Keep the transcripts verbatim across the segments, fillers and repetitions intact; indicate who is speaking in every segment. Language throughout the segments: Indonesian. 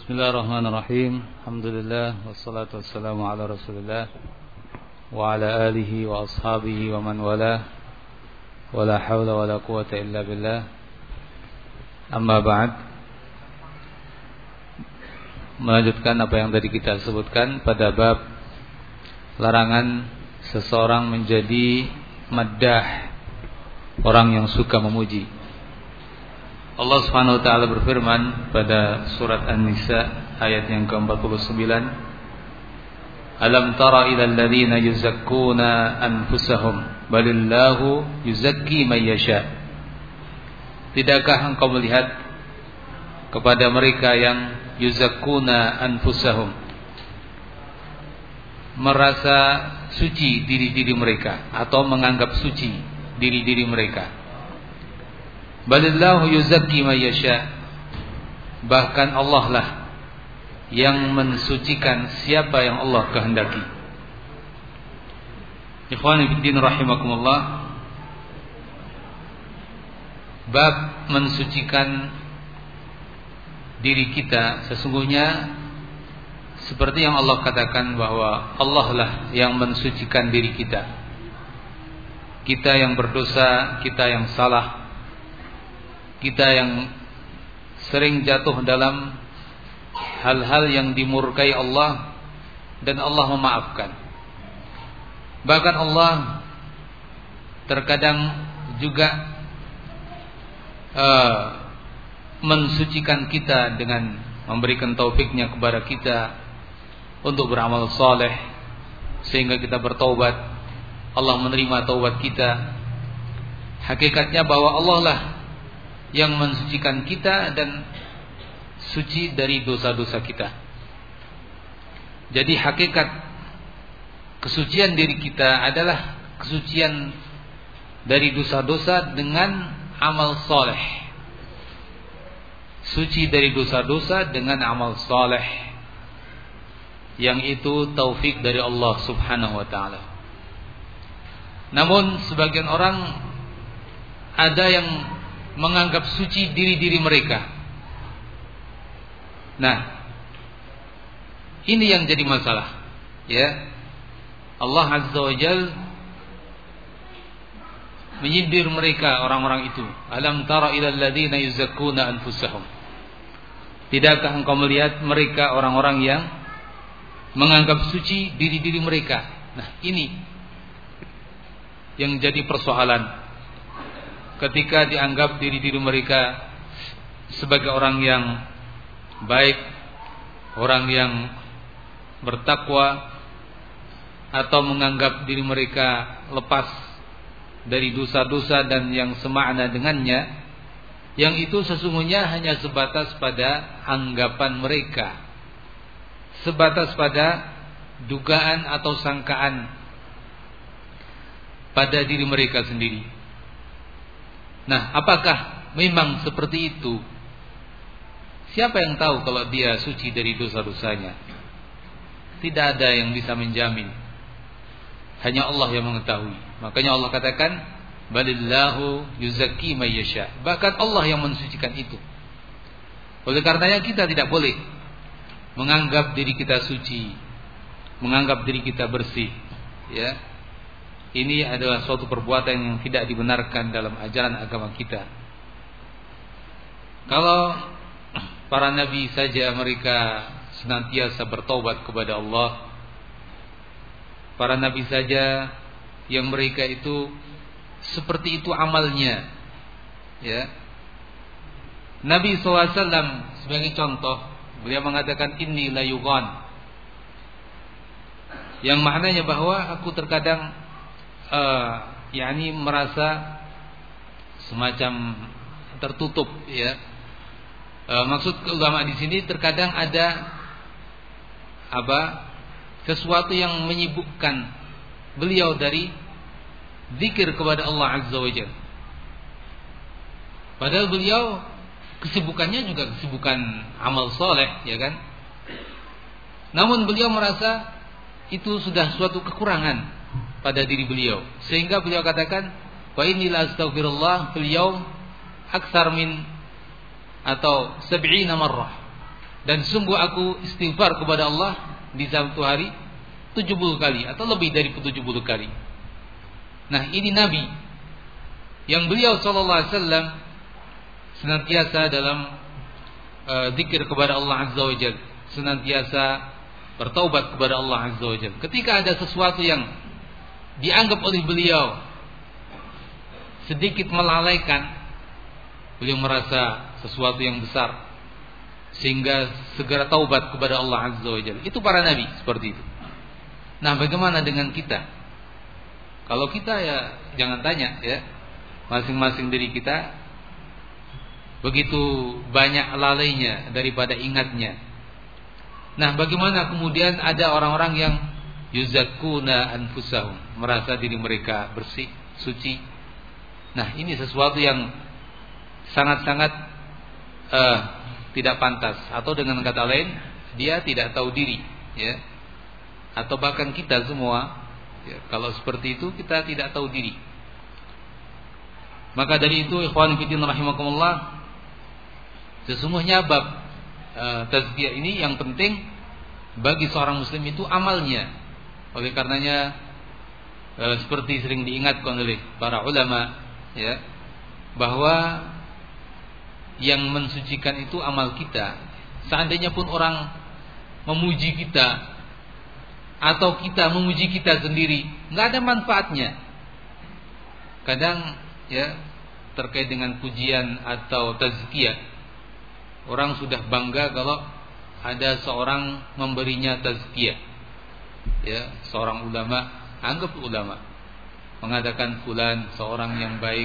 Speaker 1: Bismillahirrahmanirrahim. Alhamdulillah wassalatu wassalamu ala Rasulillah wa ala alihi wa ashabihi wa man wala wa la hawla wa la quwwata illa billah. Amma ba'd. Melanjutkan apa yang tadi kita sebutkan pada bab larangan seseorang menjadi maddah, orang yang suka memuji. Allah Subhanahu wa taala berfirman pada surat An-Nisa ayat yang ke empat puluh sembilan, Alam tara ilal ladzina yuzakkuna anfusahum balillahu yuzakki may yasha. Tidakkah engkau melihat kepada mereka yang yuzakkuna anfusahum, merasa suci diri-diri mereka atau menganggap suci diri-diri mereka. Balillahu yuzakki may yasha. Bahkan Allah lah yang mensucikan siapa yang Allah kehendaki. Ikhwani fiddin rahimakumullah. Bab mensucikan diri kita, sesungguhnya seperti yang Allah katakan bahwa Allah lah yang mensucikan diri kita. Kita yang berdosa, kita yang salah, kita yang sering jatuh dalam hal-hal yang dimurkai Allah, dan Allah memaafkan. Bahkan Allah terkadang juga uh, mensucikan kita dengan memberikan taufiknya kepada kita untuk beramal saleh, sehingga kita bertaubat. Allah menerima taubat kita. Hakikatnya bahwa Allah lah yang mensucikan kita dan suci dari dosa-dosa kita. Jadi hakikat kesucian diri kita adalah kesucian dari dosa-dosa dengan amal soleh. Suci dari dosa-dosa dengan amal soleh, yang itu taufik dari Allah Subhanahu wa ta'ala. Namun sebagian orang ada yang menganggap suci diri-diri mereka. Nah, ini yang jadi masalah, ya. Allah Azza wa Jalla menyindir mereka, orang-orang itu. Alam tara ilal ladzina yuzakkuna anfusahum. Tidakkah engkau melihat mereka, orang-orang yang menganggap suci diri-diri mereka? Nah, ini yang jadi persoalan. Ketika dianggap diri-diri mereka sebagai orang yang baik, orang yang bertakwa, atau menganggap diri mereka lepas dari dosa-dosa dan yang semakna dengannya, yang itu sesungguhnya hanya sebatas pada anggapan mereka, sebatas pada dugaan atau sangkaan pada diri mereka sendiri. Nah, apakah memang seperti itu? Siapa yang tahu kalau dia suci dari dosa-dosanya? Tidak ada yang bisa menjamin. Hanya Allah yang mengetahui. Makanya Allah katakan, balillahu yuzakki may yasha. Bahkan Allah yang mensucikan itu. Oleh karenanya kita tidak boleh menganggap diri kita suci, menganggap diri kita bersih, ya. Ini adalah suatu perbuatan yang tidak dibenarkan dalam ajaran agama kita. Kalau para nabi saja mereka senantiasa bertaubat kepada Allah, para nabi saja yang mereka itu seperti itu amalnya, ya. Nabi shallallahu alaihi wasallam sebagai contoh, beliau mengatakan inni la yughan, yang maknanya bahwa aku terkadang Uh, yakni merasa semacam tertutup, ya. Uh, maksud ulama di sini terkadang ada apa sesuatu yang menyibukkan beliau dari zikir kepada Allah Azza wa Jalla. Padahal beliau kesibukannya juga kesibukan amal soleh, ya kan. Namun beliau merasa itu sudah suatu kekurangan pada diri beliau, sehingga beliau katakan, wa inni la astaghfirullah fil yaum aktsar min atau sab'ina marrah. Dan sungguh aku istighfar kepada Allah di satu hari tujuh puluh kali atau lebih dari tujuh puluh kali. Nah, ini Nabi yang beliau sallallahu alaihi wasallam senantiasa dalam uh, zikir kepada Allah Azza wa Jalla, senantiasa bertaubat kepada Allah Azza wa Jalla. Ketika ada sesuatu yang dianggap oleh beliau sedikit melalaikan, beliau merasa sesuatu yang besar sehingga segera taubat kepada Allah Azza wa Jalla. Itu para nabi seperti itu. Nah, bagaimana dengan kita? Kalau kita ya jangan tanya ya, masing-masing diri kita begitu banyak lalainya daripada ingatnya. Nah, bagaimana kemudian ada orang-orang yang yuzakkuna anfusahum, merasa diri mereka bersih, suci. Nah, ini sesuatu yang sangat-sangat uh, tidak pantas, atau dengan kata lain dia tidak tahu diri ya. Atau bahkan kita semua ya, kalau seperti itu kita tidak tahu diri. Maka dari itu ikhwan fillah rahimakumullah, sesungguhnya bab uh, tazkiyah ini yang penting bagi seorang muslim itu amalnya. Oleh karenanya uh, seperti sering diingatkan oleh para ulama ya, bahwa yang mensucikan itu amal kita. Seandainya pun orang memuji kita atau kita memuji kita sendiri, nggak ada manfaatnya. Kadang ya terkait dengan pujian atau tazkiyah, orang sudah bangga kalau ada seorang memberinya tazkiyah. Ya, seorang ulama, anggap ulama mengatakan fulan seorang yang baik.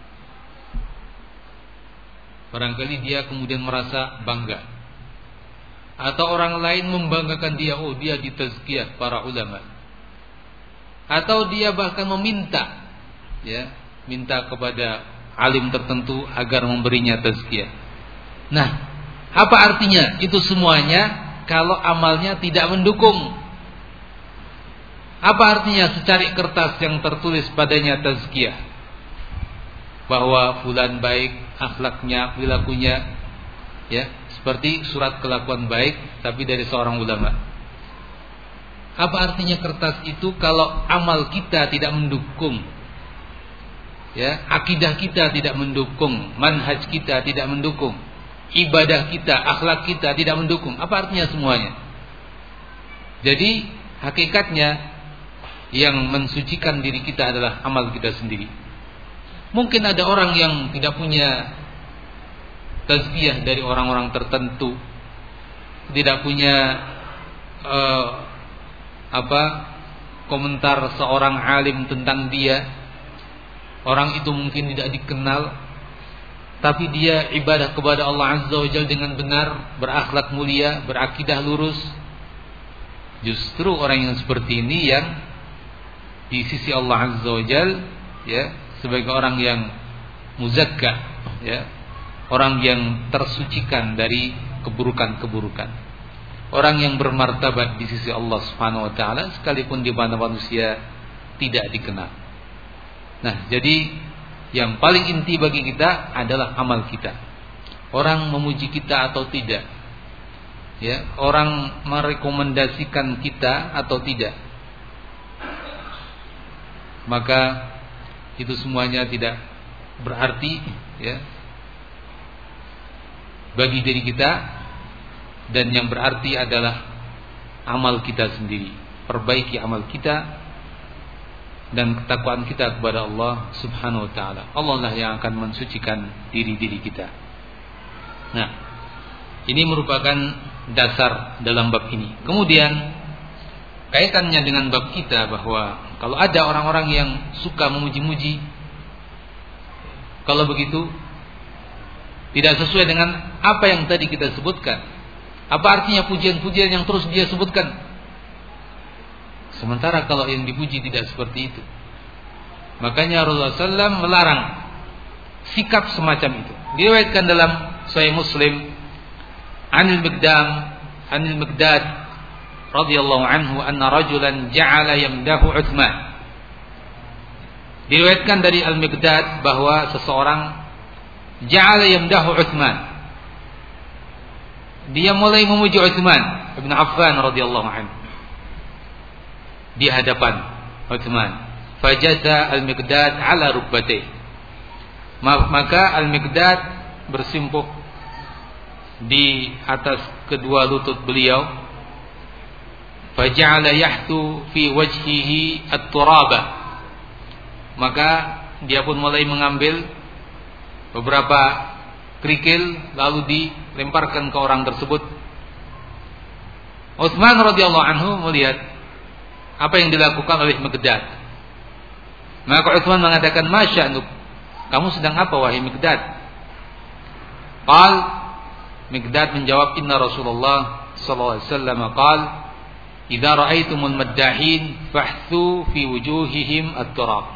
Speaker 1: Barangkali dia kemudian merasa bangga. Atau orang lain membanggakan dia, oh dia ditazkiyah para ulama. Atau dia bahkan meminta ya, minta kepada alim tertentu agar memberinya tazkiyah. Nah, apa artinya itu semuanya kalau amalnya tidak mendukung? Apa artinya secari kertas yang tertulis padanya tazkiyah bahwa fulan baik akhlaknya, perilakunya ya, seperti surat kelakuan baik tapi dari seorang ulama. Apa artinya kertas itu kalau amal kita tidak mendukung? Ya, akidah kita tidak mendukung, manhaj kita tidak mendukung, ibadah kita, akhlak kita tidak mendukung. Apa artinya semuanya? Jadi hakikatnya yang mensucikan diri kita adalah amal kita sendiri. Mungkin ada orang yang tidak punya tazkiyah dari orang-orang tertentu, tidak punya uh, apa komentar seorang alim tentang dia. Orang itu mungkin tidak dikenal, tapi dia ibadah kepada Allah Azza wa Jalla dengan benar, berakhlak mulia, berakidah lurus. Justru orang yang seperti ini yang di sisi Allah Azza wa Jalla ya, sebagai orang yang muzakka ya, orang yang tersucikan dari keburukan-keburukan, orang yang bermartabat di sisi Allah Subhanahu wa taala sekalipun di mana manusia tidak dikenal. Nah, jadi yang paling inti bagi kita adalah amal kita. Orang memuji kita atau tidak, ya, orang merekomendasikan kita atau tidak, maka itu semuanya tidak berarti ya bagi diri kita, dan yang berarti adalah amal kita sendiri. Perbaiki amal kita dan ketakwaan kita kepada Allah Subhanahu wa taala. Allah lah yang akan mensucikan diri-diri kita. Nah, ini merupakan dasar dalam bab ini. Kemudian kaitannya dengan bab kita, bahwa kalau ada orang-orang yang suka memuji-muji, kalau begitu tidak sesuai dengan apa yang tadi kita sebutkan. Apa artinya pujian-pujian yang terus dia sebutkan? Sementara kalau yang dipuji tidak seperti itu. Makanya Rasulullah sallallahu alaihi wasallam melarang sikap semacam itu. Diriwayatkan dalam Sahih Muslim, Anil Miqdam, Anil Miqdad radhiyallahu anhu anna rajulan ja'ala yamdahu Utsman. Diriwayatkan dari Al-Miqdad bahwa seseorang ja'ala yamdahu Utsman, dia mulai memuji Utsman bin Affan radhiyallahu anhu di hadapan Utsman. Fajasa Al-Miqdad ala rukbatayhi, maka Al-Miqdad bersimpuk di atas kedua lutut beliau. Faja'ala yahtu fi wajhihi at-turaba, maka dia pun mulai mengambil beberapa kerikil lalu dilemparkan ke orang tersebut. Utsman radhiyallahu anhu melihat apa yang dilakukan oleh Miqdad. Maka Utsman mengatakan, "Masya'nuk? Kamu sedang apa wahai Miqdad?" Qal, Miqdad menjawab, "Inna Rasulullah sallallahu alaihi wasallam qala, idza ra'aitumul maddahin fahthu fi wujuhihim at-turab."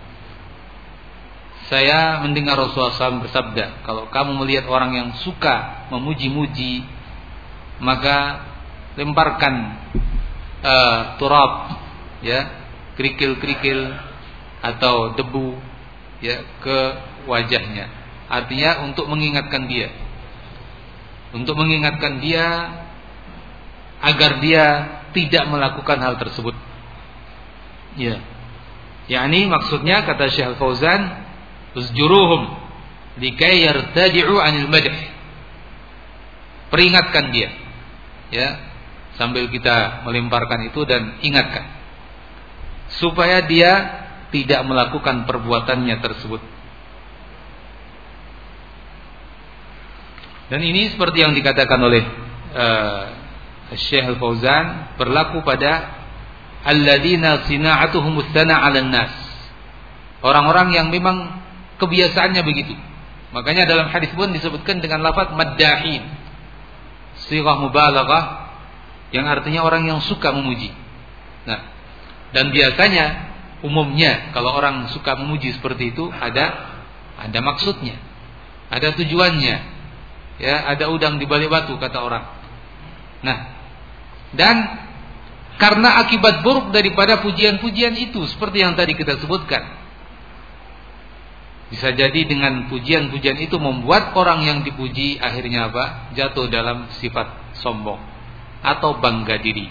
Speaker 1: Saya mendengar Rasulullah shallallahu alaihi wasallam bersabda, kalau kamu melihat orang yang suka memuji-muji, maka lemparkan uh, turab, ya, kerikil-kerikil atau debu, ya, ke wajahnya. Artinya untuk mengingatkan dia, untuk mengingatkan dia agar dia tidak melakukan hal tersebut. Ya, yakni maksudnya kata Syekh Fauzan, uzjuruhum likai yartadi'u 'anil madh. Peringatkan dia, ya, sambil kita melemparkan itu, dan ingatkan supaya dia tidak melakukan perbuatannya tersebut. Dan ini seperti yang dikatakan oleh uh, Syekh Al-Fauzan, berlaku pada alladzina sina'atuhum mustana 'alan nas, orang-orang yang memang kebiasaannya begitu. Makanya dalam hadis pun disebutkan dengan lafaz maddahin, sighah mubalaghah, yang artinya orang yang suka memuji. Nah, dan biasanya umumnya kalau orang suka memuji seperti itu ada ada maksudnya, ada tujuannya, ya, ada udang di balik batu kata orang. Nah, dan karena akibat buruk daripada pujian-pujian itu, seperti yang tadi kita sebutkan, bisa jadi dengan pujian-pujian itu membuat orang yang dipuji akhirnya apa? Jatuh dalam sifat sombong atau bangga diri.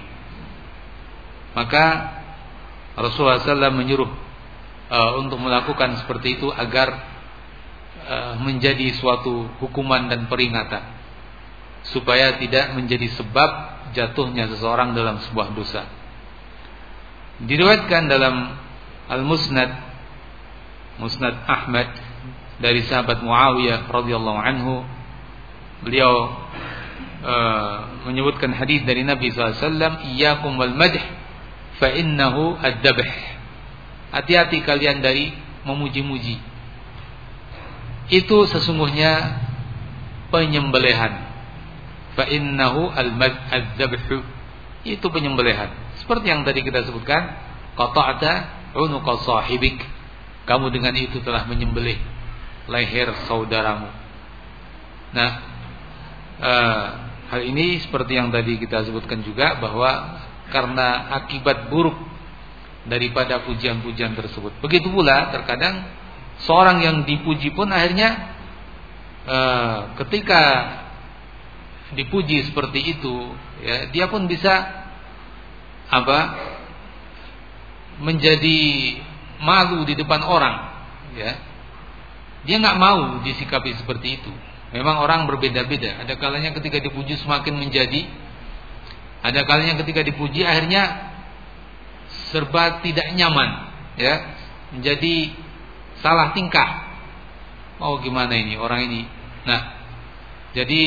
Speaker 1: Maka Rasulullah shallallahu alaihi wasallam menyuruh uh, untuk melakukan seperti itu agar uh, menjadi suatu hukuman dan peringatan, supaya tidak menjadi sebab jatuhnya seseorang dalam sebuah dosa. Diriwayatkan dalam Al-Musnad, Musnad Ahmad, dari sahabat Muawiyah radhiyallahu anhu, beliau uh, menyebutkan hadis dari Nabi sallallahu alaihi wasallam, iyyakum wal madh fa innahu ad-dabh. Hati-hati kalian dari memuji-muji, itu sesungguhnya penyembelihan. Fa innahu al-madh ad-dabh, itu penyembelihan. Seperti yang tadi kita sebutkan, qata'ta unuqa sahibik, kamu dengan itu telah menyembelih leher saudaramu. Nah, uh, hal ini seperti yang tadi kita sebutkan juga, bahwa karena akibat buruk daripada pujian-pujian tersebut. Begitu pula terkadang seorang yang dipuji pun akhirnya uh, ketika dipuji seperti itu, ya, dia pun bisa apa? Menjadi malu di depan orang, ya. Dia nggak mau disikapi seperti itu. Memang orang berbeda-beda. Ada kalanya ketika dipuji semakin menjadi, ada kalanya ketika dipuji akhirnya serba tidak nyaman, ya, menjadi salah tingkah. Oh, gimana ini orang ini? Nah, jadi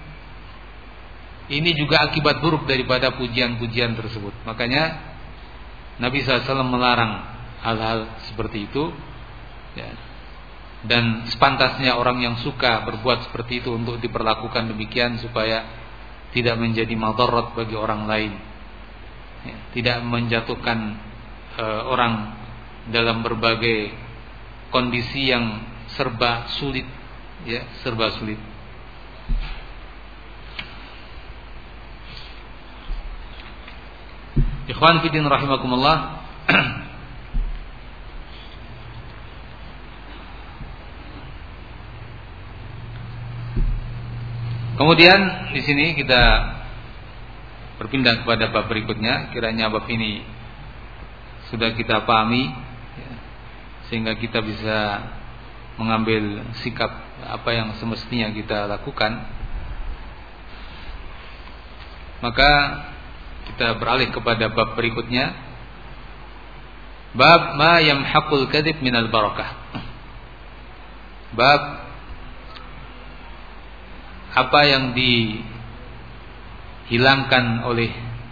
Speaker 1: ini juga akibat buruk daripada pujian-pujian tersebut. Makanya Nabi sallallahu alaihi wasallam melarang hal-hal seperti itu, ya. Dan sepantasnya orang yang suka berbuat seperti itu untuk diperlakukan demikian, supaya tidak menjadi madarat bagi orang lain, ya, tidak menjatuhkan uh, orang dalam berbagai kondisi yang serba sulit, ya, serba sulit. Ikhwan fillah rahimakumullah. Kemudian Kemudian di sini kita berpindah kepada bab berikutnya. Kiranya bab ini sudah kita pahami, ya, sehingga kita bisa mengambil sikap apa yang semestinya kita lakukan. Maka kita beralih kepada bab berikutnya. Bab ma yamhaqul kadhib minal barakah. Bab apa yang dihilangkan oleh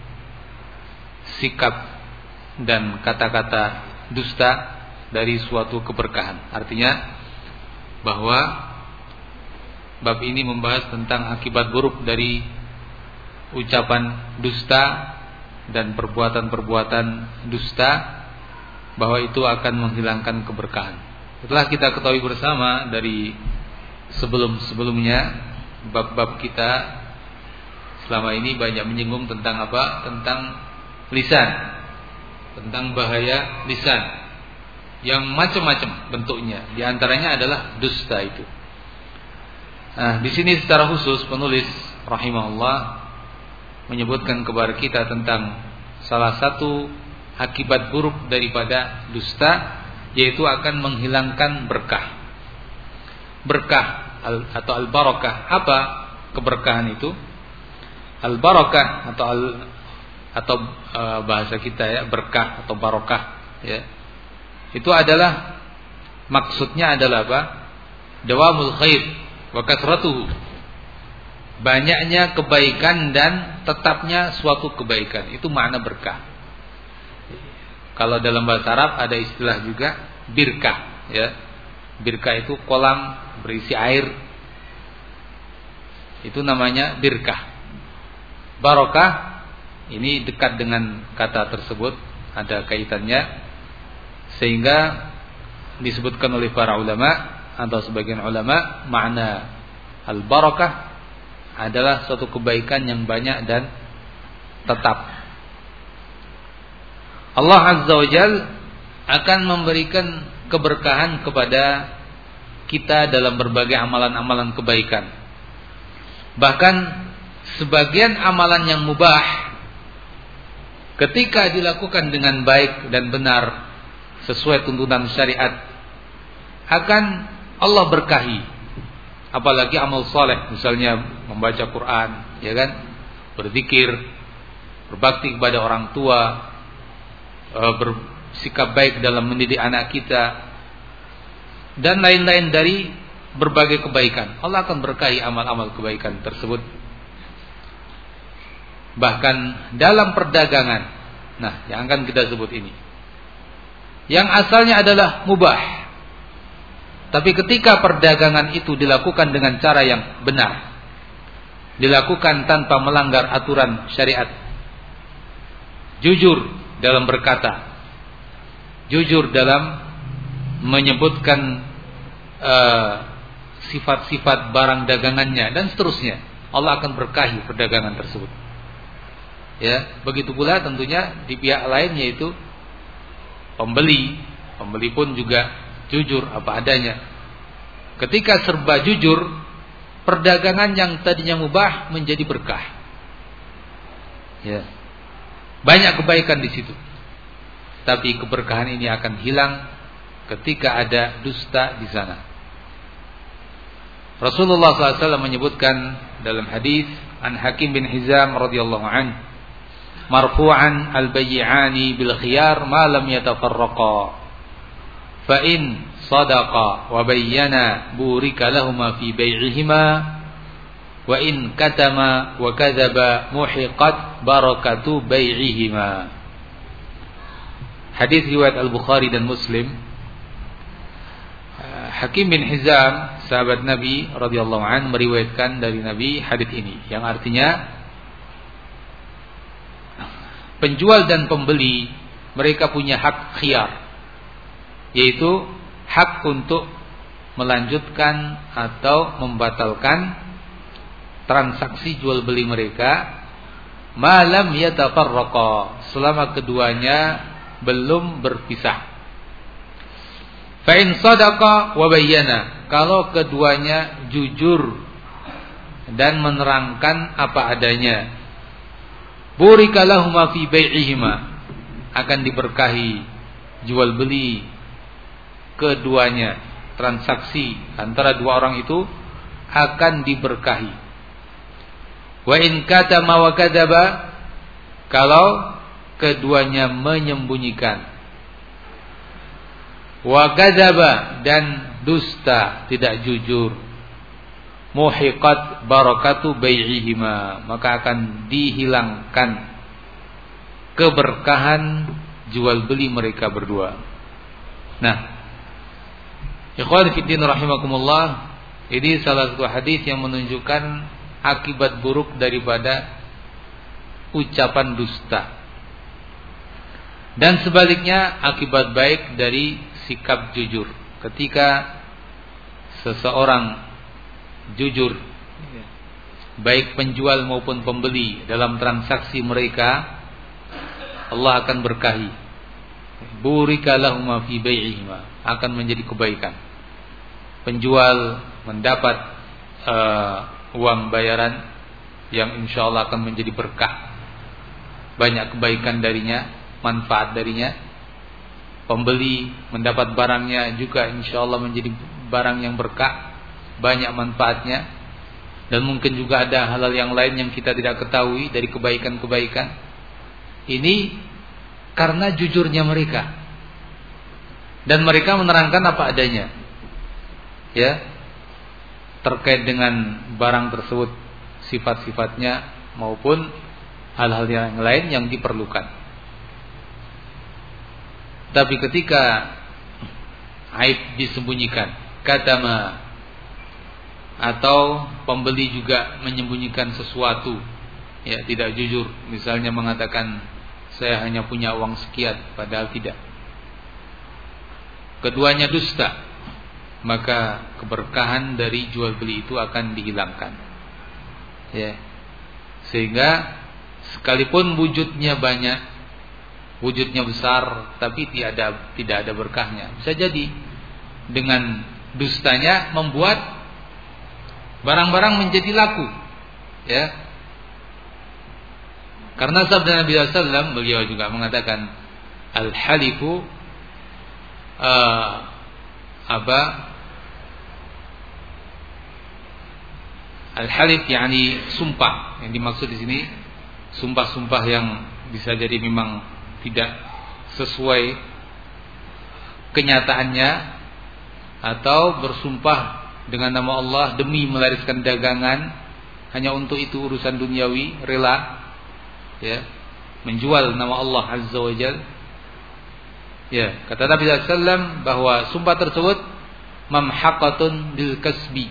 Speaker 1: sikap dan kata-kata dusta dari suatu keberkahan. Artinya bahwa bab ini membahas tentang akibat buruk dari ucapan dusta dan perbuatan-perbuatan dusta, bahwa itu akan menghilangkan keberkahan. Setelah kita ketahui bersama dari sebelum-sebelumnya, bab-bab kita selama ini banyak menyinggung tentang apa? Tentang lisan, tentang bahaya lisan yang macam-macam bentuknya. Di antaranya adalah dusta itu. Nah, di sini secara khusus penulis rahimahullah menyebutkan kepada kita tentang salah satu akibat buruk daripada dusta, yaitu akan menghilangkan berkah. Berkah atau al-barakah. Apa keberkahan itu? Al-barakah atau al, atau e, bahasa kita ya, berkah atau barokah ya. Itu adalah, maksudnya adalah apa? Dawamul khair wa kasratuhu. Banyaknya kebaikan dan tetapnya suatu kebaikan. Itu makna berkah. Kalau dalam bahasa Arab ada istilah juga birkah ya. Birkah itu kolam berisi air. Itu namanya birkah. Barokah ini dekat dengan kata tersebut, ada kaitannya, sehingga disebutkan oleh para ulama atau sebagian ulama, makna al-barakah adalah suatu kebaikan yang banyak dan tetap. Allah Azza wa Jal akan memberikan keberkahan kepada kita dalam berbagai amalan-amalan kebaikan. Bahkan sebagian amalan yang mubah, ketika dilakukan dengan baik dan benar sesuai tuntunan syariat, akan Allah berkahi. Apalagi amal saleh, misalnya membaca Quran, ya kan, berzikir, berbakti kepada orang tua, bersikap baik dalam mendidik anak kita, dan lain-lain dari berbagai kebaikan. Allah akan berkahi amal-amal kebaikan tersebut. Bahkan dalam perdagangan, nah yang akan kita sebut ini, yang asalnya adalah mubah, tapi ketika perdagangan itu dilakukan dengan cara yang benar, dilakukan tanpa melanggar aturan syariat, jujur dalam berkata, jujur dalam menyebutkan uh, sifat-sifat barang dagangannya dan seterusnya, Allah akan berkahi perdagangan tersebut. Ya, begitu pula tentunya di pihak lain, yaitu pembeli. Pembeli pun juga jujur apa adanya. Ketika serba jujur, perdagangan yang tadinya mubah menjadi berkah. Ya. Banyak kebaikan di situ. Tapi keberkahan ini akan hilang ketika ada dusta di sana. Rasulullah sallallahu alaihi wasallam menyebutkan dalam hadis an Hakim bin Hizam radhiyallahu anhu, marfu'an al-bay'ani bil khiyar ma lam yatafarraqa, fa in sadaqa wa bayyana burika lahumā fi bay'ihima, wa in katama wa kadzaba muhiqat barakatu bai'ihima. Hadis riwayat Al-Bukhari dan Muslim. Hakim bin Hizam, sahabat Nabi radhiyallahu anhu, meriwayatkan dari Nabi hadis ini, yang artinya penjual dan pembeli mereka punya hak khiyar, yaitu hak untuk melanjutkan atau membatalkan transaksi jual beli mereka malam yatafarraqa, selama keduanya belum berpisah. Fa in sadaqa wa bayyana, kalau keduanya jujur dan menerangkan apa adanya. Burika lahuma fi bai'ihima, akan diberkahi jual beli keduanya, transaksi antara dua orang itu akan diberkahi. Wa in katama wa kadzaba, kalau keduanya menyembunyikan. Wa kadzaba, dan dusta, tidak jujur. Muhiqat barakatu bai'ihima, maka akan dihilangkan keberkahan jual beli mereka berdua. Nah, ikhwan fillah rahimakumullah, ini salah satu hadis yang menunjukkan akibat buruk daripada ucapan dusta. Dan sebaliknya akibat baik dari sikap jujur. Ketika seseorang jujur, baik penjual maupun pembeli, dalam transaksi mereka, Allah akan berkahi. Burika lahuma fi bai'ihima, akan menjadi kebaikan. Penjual mendapat uh, uang bayaran yang insyaallah akan menjadi berkah, banyak kebaikan darinya, manfaat darinya. Pembeli mendapat barangnya juga insyaallah menjadi barang yang berkah, banyak manfaatnya. Dan mungkin juga ada hal-hal yang lain yang kita tidak ketahui dari kebaikan-kebaikan. Ini karena jujurnya mereka, dan mereka menerangkan apa adanya, ya, terkait dengan barang tersebut, sifat-sifatnya maupun hal-hal yang lain yang diperlukan. Tapi ketika aib disembunyikan, katama, atau pembeli juga menyembunyikan sesuatu, ya, tidak jujur, misalnya mengatakan saya hanya punya uang sekian padahal tidak, keduanya dusta, maka keberkahan dari jual beli itu akan dihilangkan, ya. Sehingga sekalipun wujudnya banyak, wujudnya besar, tapi tidak ada tidak ada berkahnya. Bisa jadi dengan dustanya membuat barang-barang menjadi laku, ya. Karena sabda Nabi sallallahu alaihi wasallam, beliau juga mengatakan al-halifu uh, apa? Al-halif yakni sumpah. Yang dimaksud di sini sumpah-sumpah yang bisa jadi memang tidak sesuai kenyataannya, atau bersumpah dengan nama Allah demi melariskan dagangan, hanya untuk itu urusan duniawi, rela, ya, menjual nama Allah Azza wa Jal. Ya, kata Nabi sallallahu alaihi wasallam bahwa sumpah tersebut mamhaqatun bil kasbi,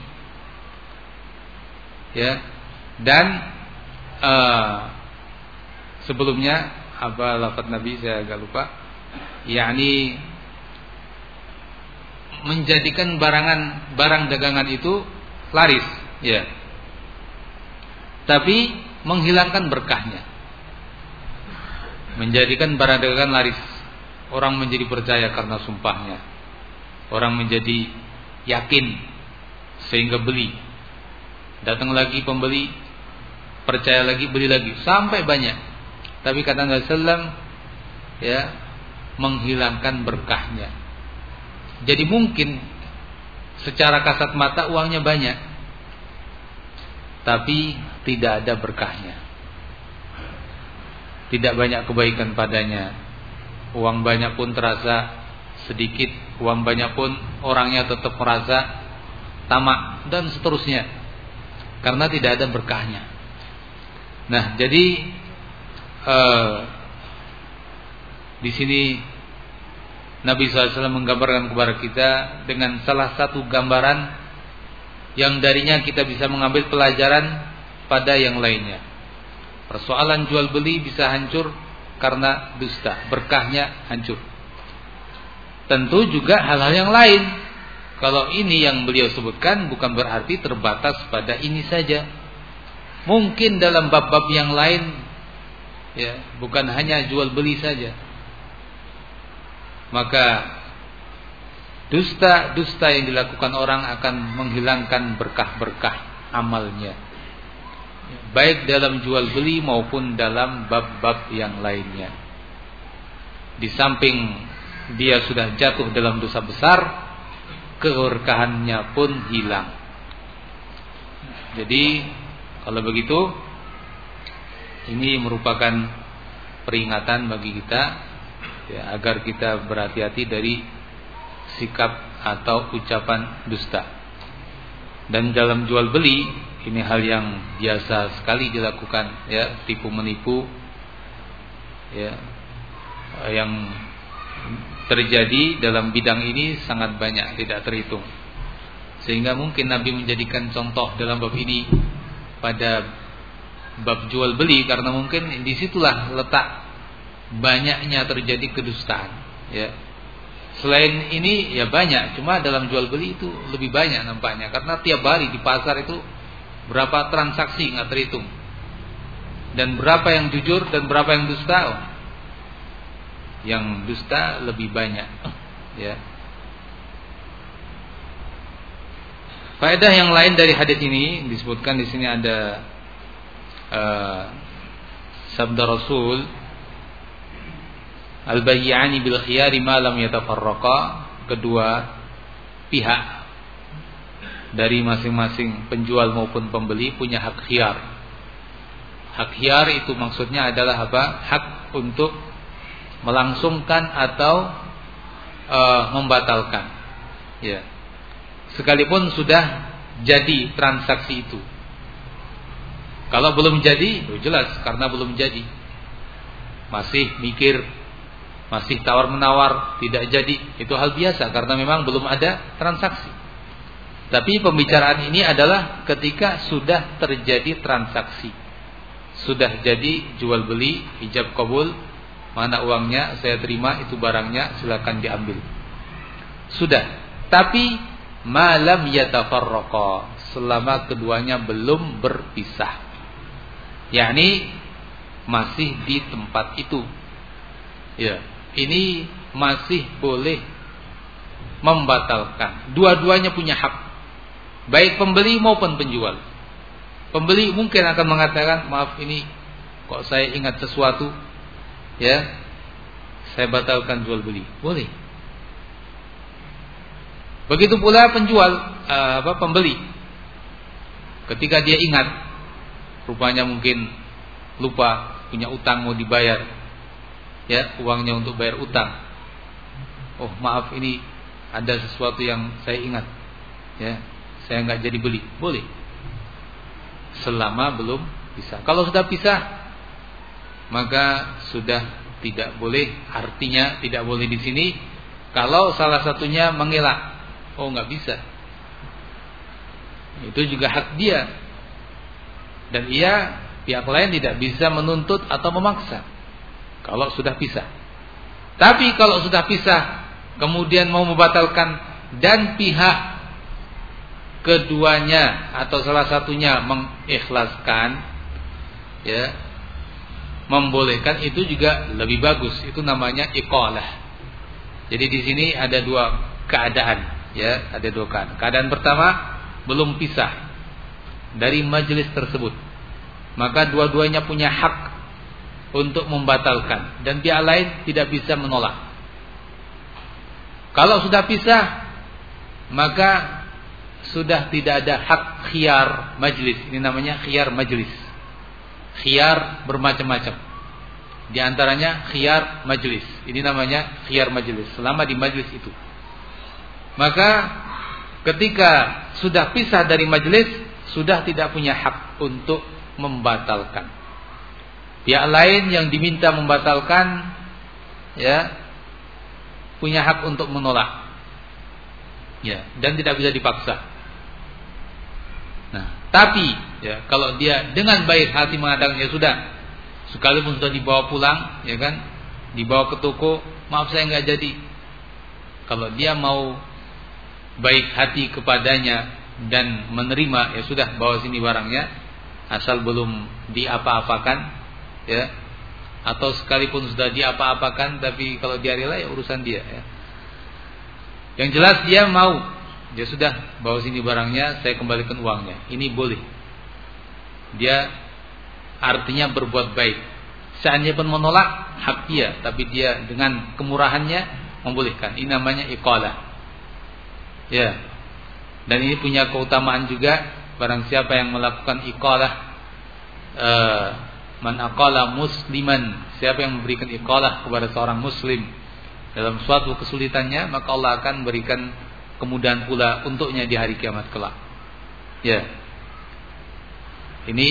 Speaker 1: ya. Dan uh, sebelumnya apa lafaz Nabi, saya agak lupa, yakni menjadikan barangan barang dagangan itu laris, ya, tapi menghilangkan berkahnya. Menjadikan barang dagangan laris, orang menjadi percaya karena sumpahnya, orang menjadi yakin sehingga beli, datang lagi pembeli, percaya lagi, beli lagi, sampai banyak. Tapi kata Nabi sallallahu alaihi wasallam, ya, menghilangkan berkahnya. Jadi mungkin secara kasat mata uangnya banyak, tapi tidak ada berkahnya, tidak banyak kebaikan padanya. Uang banyak pun terasa sedikit, uang banyak pun orangnya tetap merasa tamak, dan seterusnya, karena tidak ada berkahnya. Nah, jadi Uh, di sini Nabi sallallahu alaihi wasallam menggambarkan kepada kita dengan salah satu gambaran yang darinya kita bisa mengambil pelajaran pada yang lainnya. Persoalan jual beli bisa hancur karena dusta, berkahnya hancur. Tentu juga hal-hal yang lain. Kalau ini yang beliau sebutkan bukan berarti terbatas pada ini saja. Mungkin dalam bab-bab yang lain, ya, bukan hanya jual beli saja. Maka dusta-dusta yang dilakukan orang akan menghilangkan berkah-berkah amalnya. baik dalam jual beli maupun dalam bab-bab yang lainnya. Di samping dia sudah jatuh dalam dosa besar, keberkahannya pun hilang. Jadi kalau begitu, ini merupakan peringatan bagi kita, ya, agar kita berhati-hati dari sikap atau ucapan dusta. Dan dalam jual beli, ini hal yang biasa sekali dilakukan, ya, tipu menipu, ya, yang terjadi dalam bidang ini sangat banyak, tidak terhitung. Sehingga mungkin Nabi menjadikan contoh dalam bab ini pada bab jual beli, karena mungkin disitulah letak banyaknya terjadi kedustaan, ya. Selain ini ya banyak, cuma dalam jual beli itu lebih banyak nampaknya, karena tiap hari di pasar itu berapa transaksi nggak terhitung, dan berapa yang jujur dan berapa yang dusta. Oh, yang dusta lebih banyak, ya. Faedah yang lain dari hadis ini disebutkan di sini ada uh, sabda Rasul, al-bayyani bil khiyari ma lam yatafarraqa. Kedua pihak dari masing-masing penjual maupun pembeli punya hak khiyar. Hak khiyar itu maksudnya adalah apa? Hak untuk melangsungkan atau uh, membatalkan, ya, sekalipun sudah jadi transaksi itu. Kalau belum jadi, itu jelas karena belum jadi, masih mikir, masih tawar menawar, tidak jadi, itu hal biasa karena memang belum ada transaksi. Tapi pembicaraan ini adalah ketika sudah terjadi transaksi, sudah jadi jual beli, ijab kabul, mana uangnya saya terima, itu barangnya silakan diambil, sudah. Tapi malam yatafarraqa, selama keduanya belum berpisah, yakni masih di tempat itu, ya, ini masih boleh membatalkan. Dua-duanya punya hak, baik pembeli maupun penjual. Pembeli mungkin akan mengatakan, maaf ini kok saya ingat sesuatu, ya, saya batalkan jual beli, boleh. Begitu pula penjual, uh, apa pembeli, ketika dia ingat, rupanya mungkin lupa punya utang mau dibayar, ya, uangnya untuk bayar utang. Oh maaf ini ada sesuatu yang saya ingat, ya, saya nggak jadi beli, boleh. Selama belum pisah. Kalau sudah pisah, maka sudah tidak boleh. Artinya tidak boleh di sini kalau salah satunya mengelak, oh nggak bisa, itu juga hak dia, dan ia pihak lain tidak bisa menuntut atau memaksa kalau sudah pisah. Tapi kalau sudah pisah kemudian mau membatalkan dan pihak keduanya atau salah satunya mengikhlaskan, ya, membolehkan, itu juga lebih bagus. Itu namanya iqalah. Jadi di sini ada dua keadaan, ya, ada dua keadaan. Keadaan pertama, belum pisah dari majelis tersebut, maka dua-duanya punya hak untuk membatalkan dan pihak lain tidak bisa menolak. Kalau sudah pisah, maka sudah tidak ada hak khiyar majlis. Ini namanya khiyar majlis. Khiyar bermacam-macam, di antaranya khiyar majlis. Ini namanya khiyar majlis, selama di majlis itu. Maka ketika sudah pisah dari majlis, sudah tidak punya hak untuk membatalkan. Pihak lain yang diminta membatalkan, ya, punya hak untuk menolak, ya, dan tidak bisa dipaksa. Nah, tapi ya, kalau dia dengan baik hati mengatakan, ya sudah, sekalipun sudah dibawa pulang, ya kan, dibawa ke toko, maaf saya nggak jadi. Kalau dia mau baik hati kepadanya dan menerima, ya sudah, bawa sini barangnya, asal belum diapa-apakan, ya, atau sekalipun sudah diapa-apakan, tapi kalau dia rela, ya urusan dia, ya. Yang jelas dia mau, dia sudah, bawa sini barangnya, saya kembalikan uangnya, ini boleh. dia artinya berbuat baik. Seandainya pun menolak, hak dia, tapi dia dengan kemurahannya membolehkan. Ini namanya iqalah. Ya. Dan ini punya keutamaan juga. Barang siapa yang melakukan iqalah, uh, man aqala musliman, siapa yang memberikan iqalah kepada seorang muslim dalam suatu kesulitannya, maka Allah akan berikan kemudahan pula untuknya di hari kiamat kelak. Ya. Ini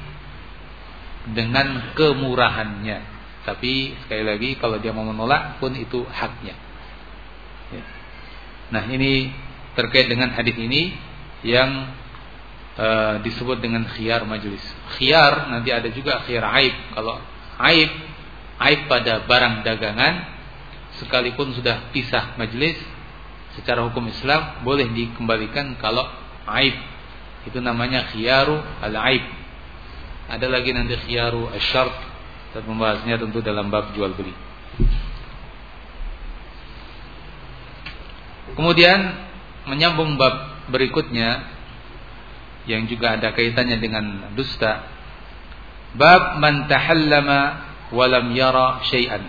Speaker 1: dengan kemurahannya. Tapi sekali lagi kalau dia mau menolak pun itu haknya. Ya. Nah, ini terkait dengan hadis ini yang uh, disebut dengan khiyar majelis. Khiyar nanti ada juga khiyar aib. Kalau aib, aib pada barang dagangan sekalipun sudah pisah majelis, secara hukum Islam boleh dikembalikan kalau aib. Itu namanya khiyaru al-aib. Ada lagi nanti khiyaru asy-syart, dan membahasnya tentu dalam bab jual beli. Kemudian menyambung bab berikutnya yang juga ada kaitannya dengan dusta. Bab man tahallama wa lam yara syai'an.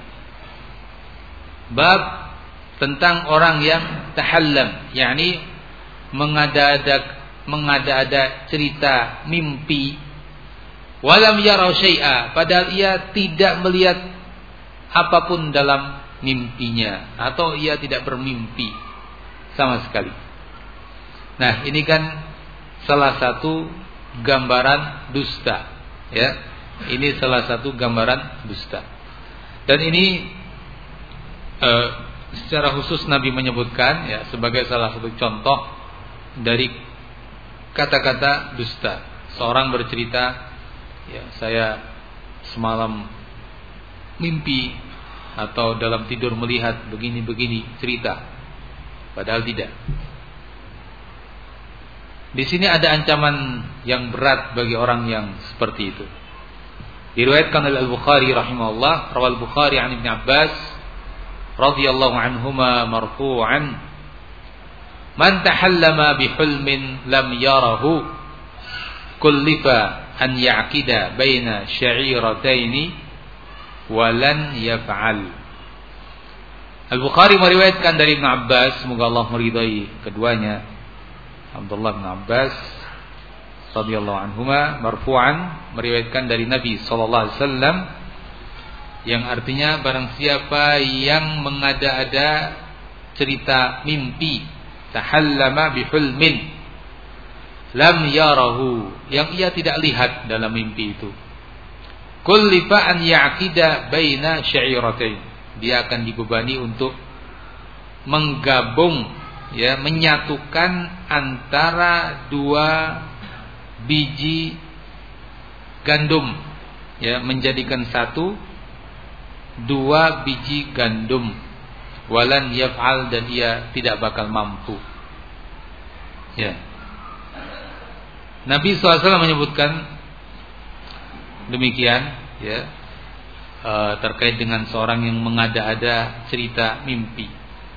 Speaker 1: Bab tentang orang yang tahallam, yakni mengada-ada mengada-ada cerita mimpi, walam yara syai'a, padahal ia tidak melihat apapun dalam mimpinya, atau ia tidak bermimpi sama sekali. Nah, ini kan salah satu gambaran dusta, ya. Ini salah satu gambaran dusta. Dan ini eh, secara khusus Nabi menyebutkan, ya, sebagai salah satu contoh dari kata-kata dusta. Seorang bercerita, ya, saya semalam mimpi atau dalam tidur melihat begini-begini, cerita, padahal tidak. Di sini ada ancaman yang berat bagi orang yang seperti itu. Diriwayatkan oleh Al-Bukhari rahimahullah, rawal Bukhari an Ibn Abbas radhiyallahu anhuma marfu'an, man tahallama bihulmin lam yarahu kullifa an ya'kida baina sya'irataini walan yaf'al. Al-Bukhari meriwayatkan dari Ibn Abbas, semoga Allah meridai keduanya, Abdullah bin Abbas radhiyallahu anhuma marfu'an, meriwayatkan dari Nabi sallallahu alaihi wasallam, yang artinya barang siapa yang mengada-ada cerita mimpi, tahallama bihulmin lam yarahu, yang ia tidak lihat dalam mimpi itu, kullifa an ya'qida baina syairatain, dia akan dibebani untuk menggabung, ya, menyatukan antara dua biji gandum, ya, menjadikan satu dua biji gandum, walan yaf'al, dan ia tidak bakal mampu. Ya. Nabi shallallahu alaihi wasallam menyebutkan demikian, ya, e, terkait dengan seorang yang mengada-ada cerita mimpi.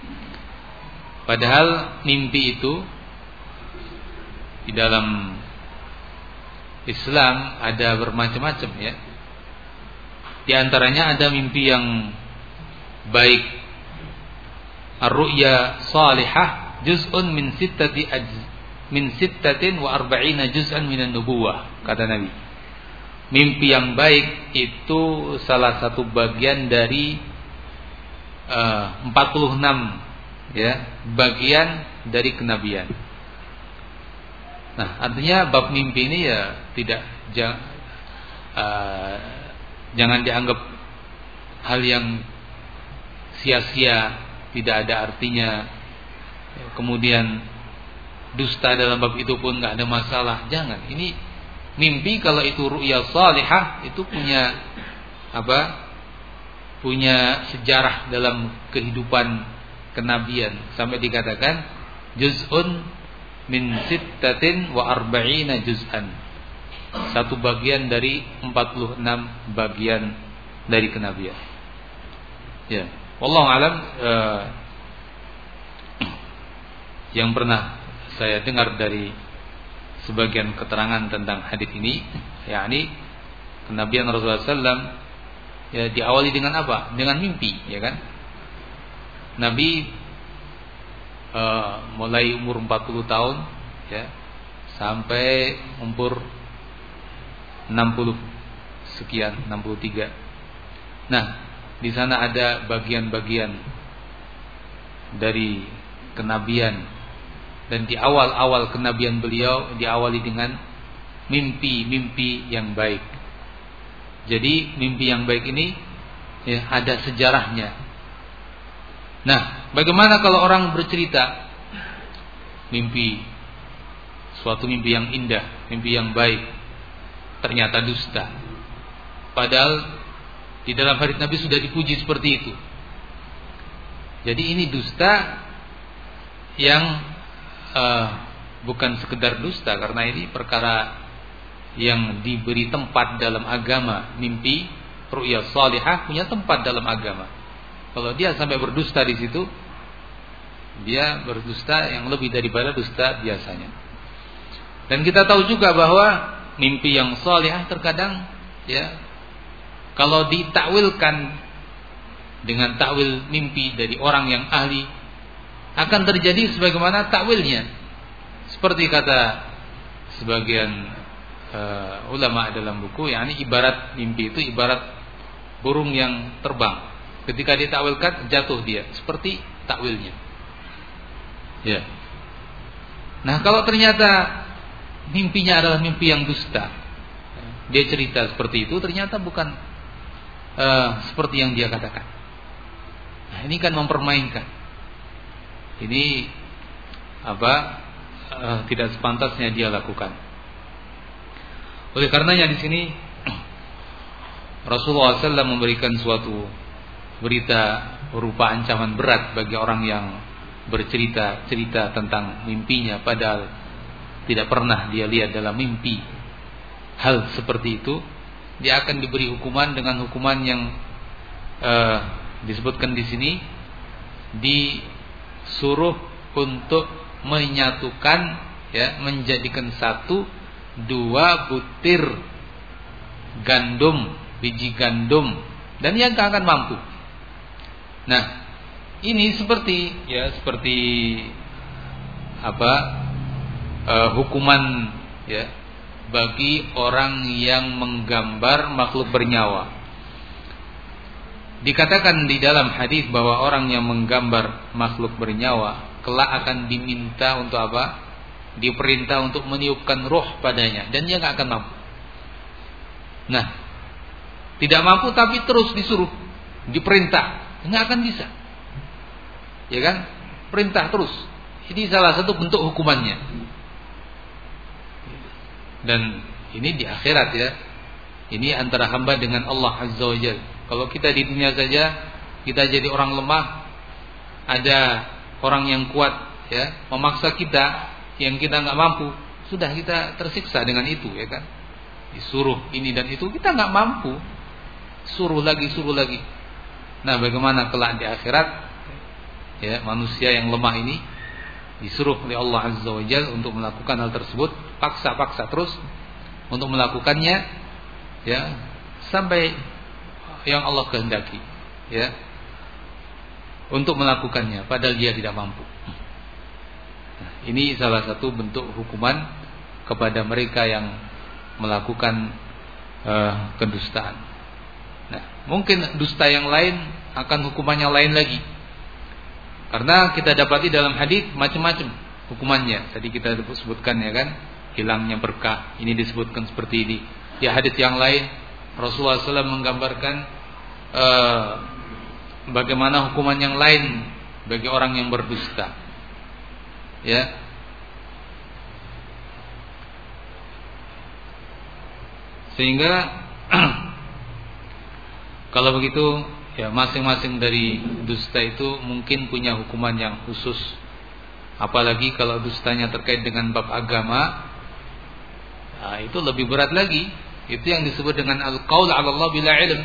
Speaker 1: Padahal mimpi itu di dalam Islam ada bermacam-macam, ya. Di antaranya ada mimpi yang baik, ar-ru'ya salihah juz'un min sittati ajz min sittatin wa arba'ina juz'an minan nubuwah, kata Nabi. Mimpi yang baik itu salah satu bagian dari uh, empat puluh enam, ya, bagian dari kenabian. Nah, artinya bab mimpi ini, ya, tidak jang, uh, jangan dianggap hal yang sia-sia, tidak ada artinya. Kemudian dusta dalam bab itu pun nggak ada masalah. Jangan. Ini mimpi kalau itu ru'ya salihah, itu punya apa? Punya sejarah dalam kehidupan kenabian, sampai dikatakan juz'un min sittatin wa arba'ina juz'an, satu bagian dari empat puluh enam bagian dari kenabian. Ya, wallahu alam. Uh, yang pernah saya dengar dari sebagian keterangan tentang hadis ini, yakni kenabian Rasulullah sallallahu alaihi wasallam ya diawali dengan apa? Dengan mimpi, ya kan? Nabi uh, mulai umur empat puluh tahun ya sampai umur enam puluh sekian, enam puluh tiga. Nah, di sana ada bagian-bagian dari kenabian, dan di awal-awal kenabian beliau diawali dengan mimpi-mimpi yang baik. Jadi mimpi yang baik ini ya, ada sejarahnya. Nah, bagaimana kalau orang bercerita mimpi, suatu mimpi yang indah, mimpi yang baik, ternyata dusta. Padahal di dalam hadis Nabi sudah dipuji seperti itu. Jadi ini dusta yang uh, bukan sekedar dusta, karena ini perkara yang diberi tempat dalam agama. Mimpi, ru'ya salihah punya tempat dalam agama. Kalau dia sampai berdusta di situ, dia berdusta yang lebih daripada dusta biasanya. Dan kita tahu juga bahwa mimpi yang salihah terkadang ya kalau ditakwilkan dengan takwil mimpi dari orang yang ahli, akan terjadi sebagaimana takwilnya. Seperti kata sebagian uh, ulama dalam buku, yakni ibarat mimpi itu ibarat burung yang terbang. Ketika ditakwilkan jatuh dia, seperti takwilnya. Ya. Nah, kalau ternyata mimpinya adalah mimpi yang dusta, dia cerita seperti itu, ternyata bukan uh, seperti yang dia katakan. Nah, ini kan mempermainkan. Ini apa? Uh, tidak sepantasnya dia lakukan. Oleh karenanya di sini Rasulullah shallallahu alaihi wasallam memberikan suatu berita berupa ancaman berat bagi orang yang bercerita cerita tentang mimpinya, padahal tidak pernah dia lihat dalam mimpi hal seperti itu. Dia akan diberi hukuman dengan hukuman yang uh, disebutkan di sini, disuruh untuk menyatukan ya, menjadikan satu dua butir gandum, biji gandum, dan yang gak akan mampu. Nah, ini seperti ya seperti apa uh, hukuman ya bagi orang yang menggambar makhluk bernyawa. Dikatakan di dalam hadis bahwa orang yang menggambar makhluk bernyawa kelak akan diminta untuk apa? Diperintah untuk meniupkan roh padanya, dan dia nggak akan mampu. Nah, tidak mampu tapi terus disuruh, diperintah, nggak akan bisa. Ya kan? Perintah terus. Ini salah satu bentuk hukumannya. Dan ini di akhirat ya. Ini antara hamba dengan Allah Azza wa Jalla. Kalau kita di dunia saja kita jadi orang lemah, ada orang yang kuat ya memaksa kita yang kita nggak mampu, sudah kita tersiksa dengan itu, ya kan? Disuruh ini dan itu kita nggak mampu, suruh lagi suruh lagi. Nah, bagaimana kelak di akhirat ya manusia yang lemah ini disuruh oleh Allah Azza wa Jalla untuk melakukan hal tersebut, paksa-paksa terus untuk melakukannya ya sampai yang Allah kehendaki ya untuk melakukannya, padahal dia tidak mampu. Nah, ini salah satu bentuk hukuman kepada mereka yang melakukan uh, kedustaan. Nah, mungkin dusta yang lain akan hukumannya lain lagi, karena kita dapati dalam hadis macam-macam hukumannya. Tadi kita sebutkan ya kan, hilangnya berkah, ini disebutkan seperti ini. Di hadis yang lain Rasulullah shallallahu alaihi wasallam menggambarkan uh, bagaimana hukuman yang lain bagi orang yang berdusta. Ya. Sehingga kalau begitu ya masing-masing dari dusta itu mungkin punya hukuman yang khusus. Apalagi kalau dustanya terkait dengan bab agama, nah, itu lebih berat lagi. Itu yang disebut dengan al-qaul 'ala Allah bila ilm.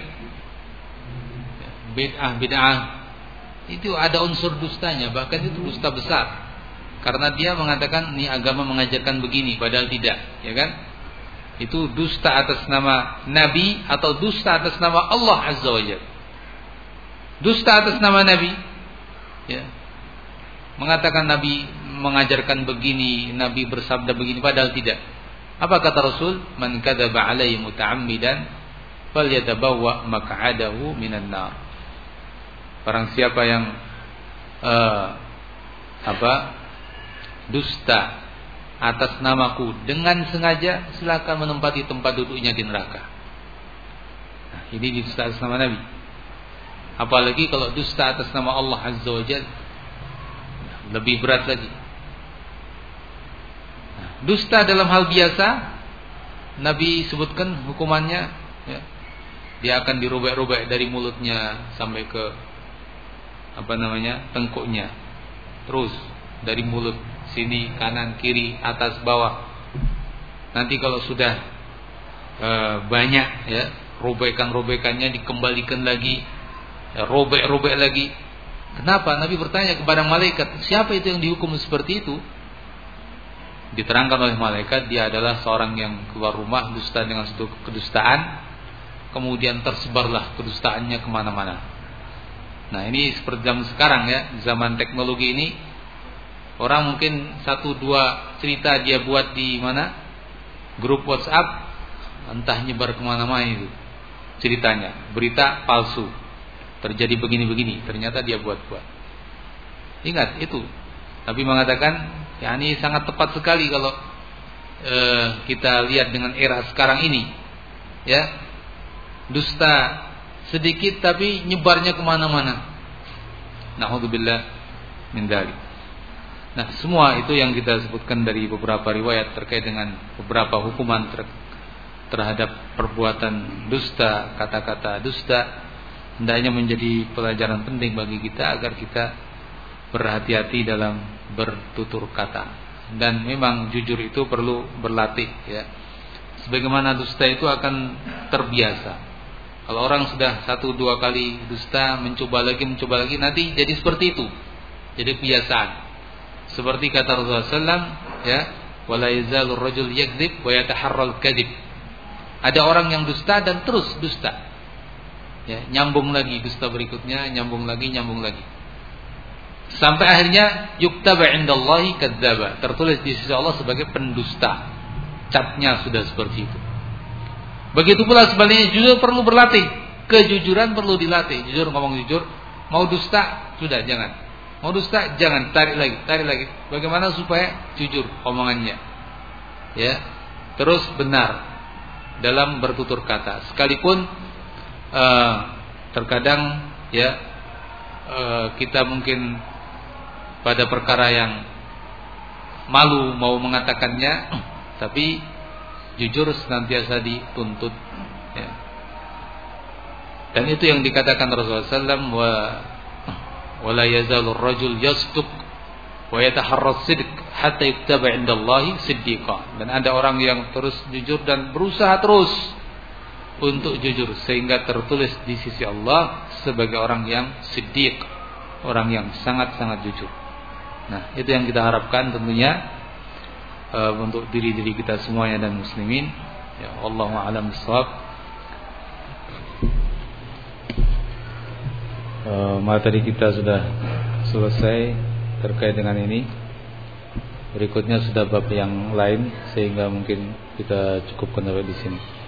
Speaker 1: Bid'ah bid'ah itu ada unsur dustanya, bahkan itu dusta besar. karena dia mengatakan ini agama mengajarkan begini padahal tidak, ya kan? Itu dusta atas nama Nabi atau dusta atas nama Allah Azza wa Jalla. Dusta atas nama Nabi, ya. Mengatakan Nabi mengajarkan begini, Nabi bersabda begini padahal tidak. Apa kata Rasul? Man kadzaba alaihi muta'ammidan falyatabawwa maq'adahu minan nar. Barang siapa yang uh, apa? dusta atas namaku dengan sengaja, silakan menempati tempat duduknya di neraka. Nah, ini dusta atas nama Nabi. Apalagi kalau dusta atas nama Allah Azza wa Jalla, lebih berat lagi. Nah, dusta dalam hal biasa, Nabi sebutkan hukumannya, ya, dia akan dirobek-robek dari mulutnya sampai ke apa namanya tengkuknya, terus dari mulut sini, kanan, kiri, atas, bawah. Nanti kalau sudah e, banyak, ya, robekan-robekannya dikembalikan lagi, ya, robek-robek lagi. Kenapa? Nabi bertanya kepada malaikat, siapa itu yang dihukum seperti itu? Diterangkan oleh malaikat, dia adalah seorang yang keluar rumah dusta dengan suatu kedustaan, kemudian tersebarlah kedustaannya kemana-mana. Nah, ini seperti zaman sekarang, ya, zaman teknologi ini. Orang mungkin satu dua cerita dia buat di mana, grup WhatsApp, entah nyebar kemana-mana itu ceritanya, berita palsu, terjadi begini-begini, ternyata dia buat-buat. Ingat itu, Nabi mengatakan, ya, ini sangat tepat sekali kalau eh, kita lihat dengan era sekarang ini, ya, dusta sedikit tapi nyebarnya kemana-mana. Na'udzubillah min dzalik. Nah, semua itu yang kita sebutkan dari beberapa riwayat terkait dengan beberapa hukuman ter- terhadap perbuatan dusta, kata-kata dusta, hendaknya menjadi pelajaran penting bagi kita agar kita berhati-hati dalam bertutur kata. Dan memang jujur itu perlu berlatih, ya. Sebagaimana dusta itu akan terbiasa. Kalau orang sudah satu dua kali dusta, mencoba lagi, mencoba lagi, nanti jadi seperti itu, jadi kebiasaan. Seperti kata Rasulullah sallallahu alaihi wasallam, ya, wala yazalur rajul yakdzib wa yataharral kadzib. Ada orang yang dusta dan terus dusta, ya, nyambung lagi dusta berikutnya, nyambung lagi, nyambung lagi, sampai akhirnya yuktaba indallahi kadzdzaba, tertulis di sisi Allah sebagai pendusta. Capnya sudah seperti itu. Begitu pula sebaliknya, jujur perlu berlatih, kejujuran perlu dilatih. Jujur, ngomong jujur. Mau dusta sudah jangan. Mau dusta jangan, tarik lagi, tarik lagi. Bagaimana supaya jujur omongannya, ya, terus benar dalam bertutur kata. Sekalipun uh, terkadang, ya, uh, kita mungkin pada perkara yang malu mau mengatakannya, tapi jujur senantiasa dituntut, ya. Dan itu yang dikatakan Rasulullah sallallahu alaihi wasallam, wa wala yazalur rajul yasduq wa yataharras sidq hatta yuktaba indallahi siddiqa. Dan ada orang yang terus jujur dan berusaha terus untuk jujur sehingga tertulis di sisi Allah sebagai orang yang siddiq, orang yang sangat-sangat jujur. Nah, itu yang kita harapkan tentunya uh, untuk diri-diri kita semuanya dan muslimin. Ya, wallahu a'lam bishawab. Uh, materi kita sudah selesai terkait dengan ini. Berikutnya sudah bab yang lain, sehingga mungkin kita cukupkan sampai di sini.